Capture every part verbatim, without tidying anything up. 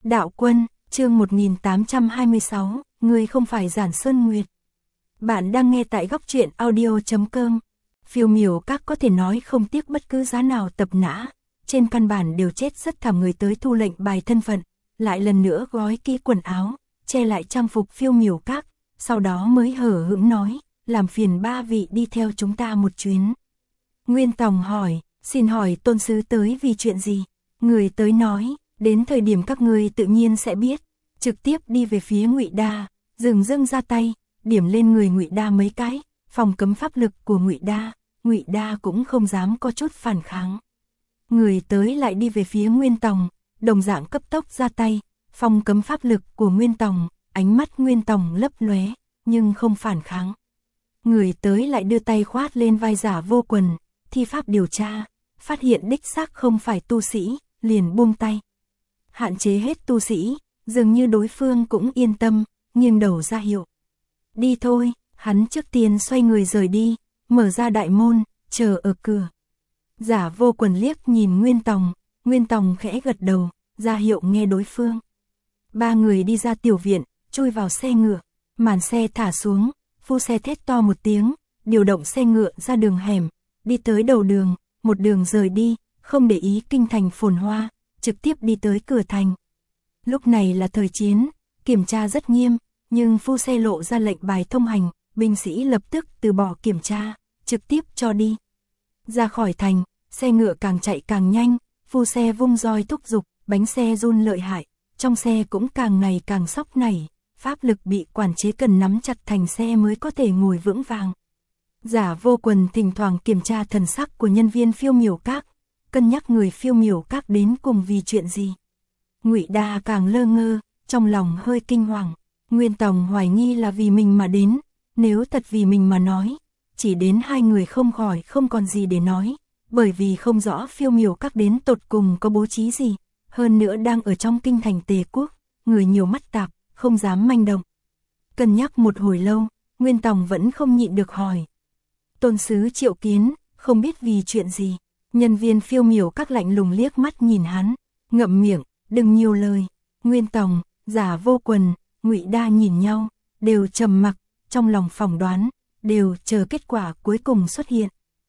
Đạo Quân, chương một nghìn tám trăm hai mươi sáu, ngươi không phải Giản Sơn Nguyệt. Bạn đang nghe tại góc truyện audio chấm com. Phiêu miểu các có thể nói không tiếc bất cứ giá nào tập nã, trên căn bản đều chết rất thảm người tới thu lệnh bài thân phận, lại lần nữa gói kỹ quần áo, che lại trang phục phiêu miểu các, sau đó mới hở hững nói, làm phiền ba vị đi theo chúng ta một chuyến. Nguyên Tòng hỏi, xin hỏi tôn sứ tới vì chuyện gì? Người tới nói, đến thời điểm các ngươi tự nhiên sẽ biết, trực tiếp đi về phía Ngụy Đa, dừng dưng ra tay, điểm lên người Ngụy Đa mấy cái, phòng cấm pháp lực của Ngụy Đa, Ngụy Đa cũng không dám có chút phản kháng. Người tới lại đi về phía Nguyên Tòng, đồng dạng cấp tốc ra tay, phòng cấm pháp lực của Nguyên Tòng, ánh mắt Nguyên Tòng lấp lóe, nhưng không phản kháng. Người tới lại đưa tay khoát lên vai Giả Vô Quần, thi pháp điều tra, phát hiện đích xác không phải tu sĩ, liền buông tay. Hạn chế hết tu sĩ, dường như đối phương cũng yên tâm, nghiêng đầu ra hiệu. Đi thôi, hắn trước tiên xoay người rời đi, mở ra đại môn, chờ ở cửa. Giả Vô Quần liếc nhìn Nguyên Tòng, Nguyên Tòng khẽ gật đầu, ra hiệu nghe đối phương. Ba người đi ra tiểu viện, chui vào xe ngựa, màn xe thả xuống, phu xe thét to một tiếng, điều động xe ngựa ra đường hẻm, đi tới đầu đường, một đường rời đi, không để ý kinh thành phồn hoa, trực tiếp đi tới cửa thành. Lúc này là thời chiến, kiểm tra rất nghiêm, nhưng phu xe lộ ra lệnh bài thông hành, binh sĩ lập tức từ bỏ kiểm tra, trực tiếp cho đi. Ra khỏi thành, xe ngựa càng chạy càng nhanh, phu xe vung roi thúc giục, bánh xe run lợi hại, trong xe cũng càng ngày càng sóc nảy, pháp lực bị quản chế cần nắm chặt thành xe mới có thể ngồi vững vàng. Giả Vô Quần thỉnh thoảng kiểm tra thần sắc của nhân viên phiêu miểu các, cân nhắc người phiêu miểu các đến cùng vì chuyện gì. Ngụy Đa càng lơ ngơ, trong lòng hơi kinh hoàng. Nguyên Tòng hoài nghi là vì mình mà đến, nếu thật vì mình mà nói, chỉ đến hai người không khỏi không còn gì để nói, bởi vì không rõ phiêu miểu các đến tột cùng có bố trí gì, hơn nữa đang ở trong kinh thành Tề Quốc, người nhiều mắt tạp, không dám manh động. Cân nhắc một hồi lâu, Nguyên Tòng vẫn không nhịn được hỏi. Tôn sứ triệu kiến, không biết vì chuyện gì. Nhân viên phiêu miểu các lạnh lùng liếc mắt nhìn hắn, ngậm miệng, đừng nhiều lời. Nguyên Tòng, Giả Vô Quần, Ngụy Đa nhìn nhau, đều trầm mặc, trong lòng phỏng đoán, đều chờ kết quả cuối cùng xuất hiện.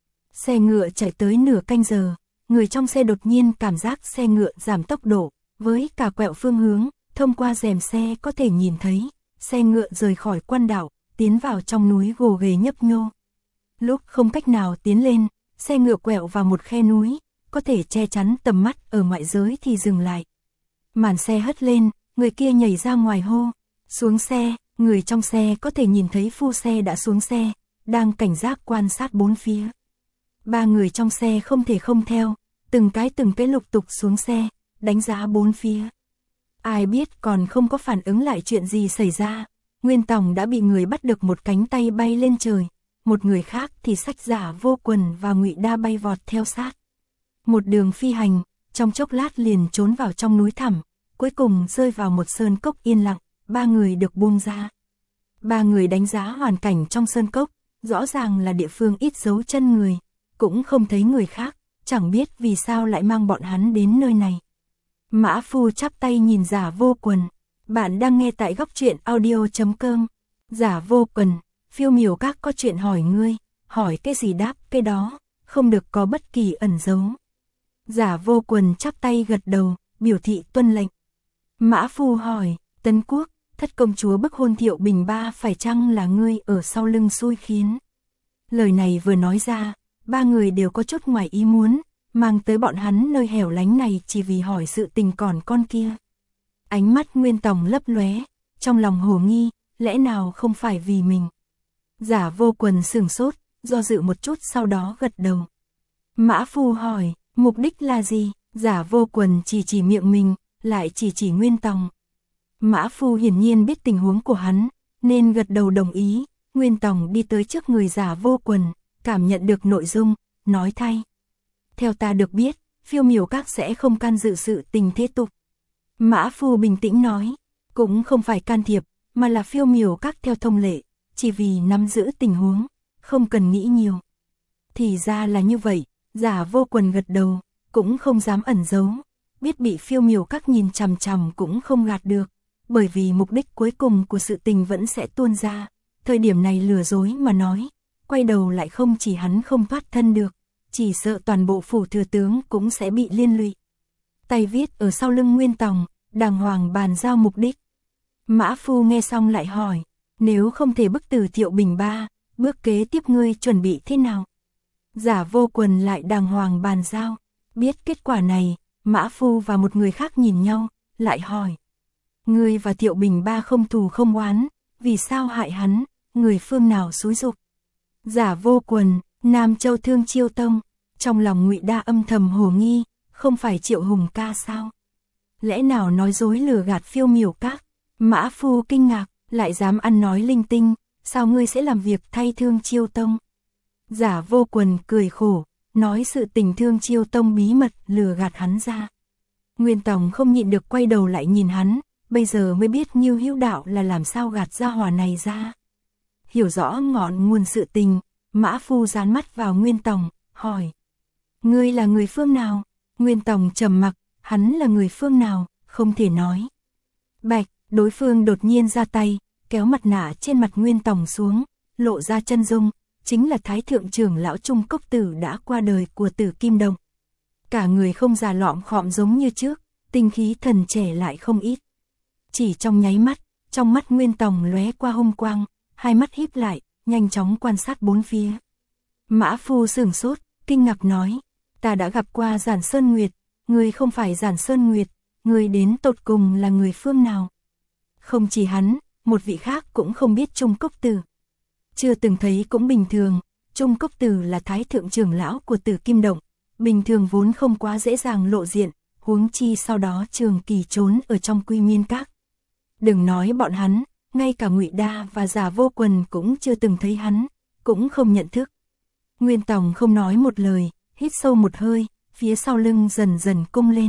Xe ngựa chạy tới nửa canh giờ, người trong xe đột nhiên cảm giác xe ngựa giảm tốc độ, với cả quẹo phương hướng, thông qua rèm xe có thể nhìn thấy, xe ngựa rời khỏi quan đảo, tiến vào trong núi gồ ghề nhấp nhô. Lúc không cách nào tiến lên, xe ngựa quẹo vào một khe núi, có thể che chắn tầm mắt ở ngoại giới thì dừng lại. Màn xe hất lên, người kia nhảy ra ngoài hô, xuống xe, người trong xe có thể nhìn thấy phu xe đã xuống xe, đang cảnh giác quan sát bốn phía. Ba người trong xe không thể không theo, từng cái từng cái lục tục xuống xe, đánh giá bốn phía. Ai biết còn không có phản ứng lại chuyện gì xảy ra, Nguyên Tòng đã bị người bắt được một cánh tay bay lên trời. Một người khác thì xách Giả Vô Quần và Ngụy Đa bay vọt theo sát. Một đường phi hành, trong chốc lát liền trốn vào trong núi thẳm, cuối cùng rơi vào một sơn cốc yên lặng, ba người được buông ra. Ba người đánh giá hoàn cảnh trong sơn cốc, rõ ràng là địa phương ít dấu chân người, cũng không thấy người khác, chẳng biết vì sao lại mang bọn hắn đến nơi này. Mã Phu chắp tay nhìn Giả Vô Quần, bạn đang nghe tại góc truyện audio chấm com. Giả Vô Quần, phiêu miểu các có chuyện hỏi ngươi, hỏi cái gì đáp cái đó, không được có bất kỳ ẩn giấu. Giả Vô Quần chắp tay gật đầu, biểu thị tuân lệnh. Mã Phu hỏi, Tấn Quốc, thất công chúa bức hôn Thiệu Bình Ba phải chăng là ngươi ở sau lưng xui khiến? Lời này vừa nói ra, ba người đều có chút ngoài ý muốn, mang tới bọn hắn nơi hẻo lánh này chỉ vì hỏi sự tình còn con kia. Ánh mắt Nguyên Tòng lấp lóe, trong lòng hồ nghi, lẽ nào không phải vì mình? Giả Vô Quần sửng sốt, do dự một chút sau đó gật đầu. Mã Phu hỏi, mục đích là gì? Giả Vô Quần chỉ chỉ miệng mình, lại chỉ chỉ Nguyên Tòng. Mã Phu hiển nhiên biết tình huống của hắn, nên gật đầu đồng ý. Nguyên Tòng đi tới trước người Giả Vô Quần, cảm nhận được nội dung, nói thay. Theo ta được biết, phiêu miểu các sẽ không can dự sự tình thế tục. Mã Phu bình tĩnh nói, cũng không phải can thiệp, mà là phiêu miểu các theo thông lệ, chỉ vì nắm giữ tình huống, không cần nghĩ nhiều. Thì ra là như vậy, Giả Vô Quần gật đầu, cũng không dám ẩn giấu. biết bị Phiêu Miểu Các nhìn chằm chằm cũng không gạt được, bởi vì mục đích cuối cùng của sự tình vẫn sẽ tuôn ra, thời điểm này lừa dối mà nói, quay đầu lại không chỉ hắn không thoát thân được, chỉ sợ toàn bộ phủ thừa tướng cũng sẽ bị liên lụy. Tay viết ở sau lưng Nguyên Tòng, đàng hoàng bàn giao mục đích. Mã Phu nghe xong lại hỏi, nếu không thể bức tử Thiệu Bình Ba, bước kế tiếp ngươi chuẩn bị thế nào? Giả Vô Quần lại đàng hoàng bàn giao, biết kết quả này, Mã Phu và một người khác nhìn nhau, lại hỏi. Ngươi và Thiệu Bình Ba không thù không oán, vì sao hại hắn, người phương nào xúi giục? Giả Vô Quần, Nam Châu Thương Chiêu Tông, trong lòng Ngụy Đa âm thầm hồ nghi, không phải Triệu Hùng ca sao? Lẽ nào nói dối lừa gạt Phiêu Miểu Các? Mã Phu kinh ngạc, lại dám ăn nói linh tinh, sao ngươi sẽ làm việc thay Thương Chiêu Tông? Giả Vô Quần cười khổ, nói sự tình Thương Chiêu Tông bí mật lừa gạt hắn ra. Nguyên Tòng không nhịn được quay đầu lại nhìn hắn, bây giờ mới biết Nhiêu Hữu Đạo là làm sao gạt ra hỏa này ra. Hiểu rõ ngọn nguồn sự tình, Mã Phu dán mắt vào Nguyên Tòng, hỏi. Ngươi là người phương nào? Nguyên Tòng trầm mặc, hắn là người phương nào, không thể nói. Bạch, đối phương đột nhiên ra tay, kéo mặt nạ trên mặt Nguyên Tòng xuống, lộ ra chân dung, chính là Thái Thượng Trưởng lão Trung Cốc Tử đã qua đời của Tử Kim Đồng. Cả người không già lọm khọm giống như trước, tinh khí thần trẻ lại không ít. Chỉ trong nháy mắt, trong mắt Nguyên Tòng lóe qua hung quang, hai mắt híp lại, nhanh chóng quan sát bốn phía. Mã Phu sửng sốt, kinh ngạc nói, ta đã gặp qua Giản Sơn Nguyệt, người không phải Giản Sơn Nguyệt, người đến tột cùng là người phương nào? Không chỉ hắn, một vị khác cũng không biết Trung Cốc Tử. Chưa từng thấy cũng bình thường, Trung Cốc Tử là Thái Thượng Trưởng lão của Tử Kim Động, bình thường vốn không quá dễ dàng lộ diện, huống chi sau đó trường kỳ trốn ở trong Quy Miên Các. Đừng nói bọn hắn, ngay cả Ngụy Đa và Giả Vô Quần cũng chưa từng thấy hắn, cũng không nhận thức. Nguyên Tòng không nói một lời, hít sâu một hơi, phía sau lưng dần dần cung lên.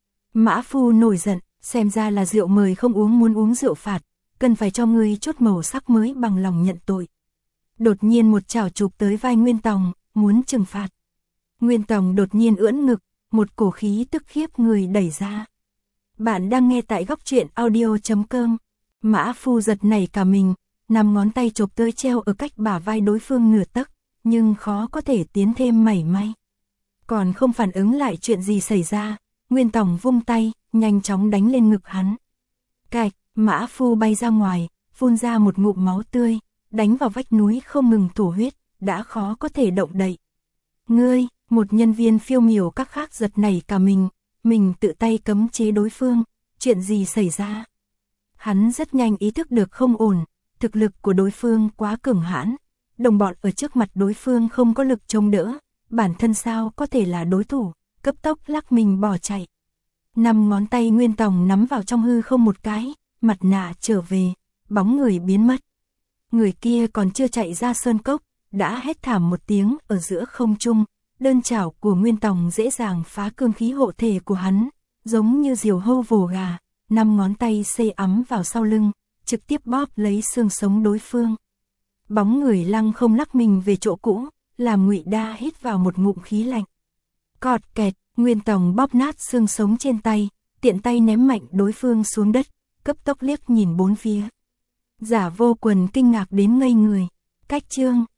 Mã Phu nổi giận, xem ra là rượu mời không uống muốn uống rượu phạt, cần phải cho ngươi chút màu sắc mới bằng lòng nhận tội. Đột nhiên một chảo chụp tới vai Nguyên Tòng, muốn trừng phạt. Nguyên Tòng đột nhiên ưỡn ngực, một cổ khí tức khiếp người đẩy ra. Bạn đang nghe tại góc truyện audio chấm com. Mã Phu giật nảy cả mình, năm ngón tay chộp tới treo ở cách bả vai đối phương nửa tấc, nhưng khó có thể tiến thêm mảy may. Còn không phản ứng lại chuyện gì xảy ra, Nguyên Tòng vung tay, nhanh chóng đánh lên ngực hắn. Cạch, Mã Phu bay ra ngoài, phun ra một ngụm máu tươi, đánh vào vách núi không ngừng thổ huyết, đã khó có thể động đậy. Ngươi, một nhân viên Phiêu Miểu Các khác giật nảy cả mình, mình tự tay cấm chế đối phương, chuyện gì xảy ra? Hắn rất nhanh ý thức được không ổn, thực lực của đối phương quá cường hãn, đồng bọn ở trước mặt đối phương không có lực chống đỡ, bản thân sao có thể là đối thủ, cấp tốc lắc mình bỏ chạy. Năm ngón tay Nguyên Tòng nắm vào trong hư không một cái, mặt nạ trở về, bóng người biến mất. Người kia còn chưa chạy ra sơn cốc, đã hét thảm một tiếng ở giữa không trung, đơn chảo của Nguyên Tòng dễ dàng phá cương khí hộ thể của hắn, giống như diều hâu vồ gà, năm ngón tay xây ấm vào sau lưng, trực tiếp bóp lấy xương sống đối phương. Bóng người lăng không lắc mình về chỗ cũ, làm Ngụy Đa hít vào một ngụm khí lạnh. Cọt kẹt, Nguyên Tòng bóp nát xương sống trên tay, tiện tay ném mạnh đối phương xuống đất, cấp tốc liếc nhìn bốn phía. Giả Vô Quần kinh ngạc đến ngây người. Cách chương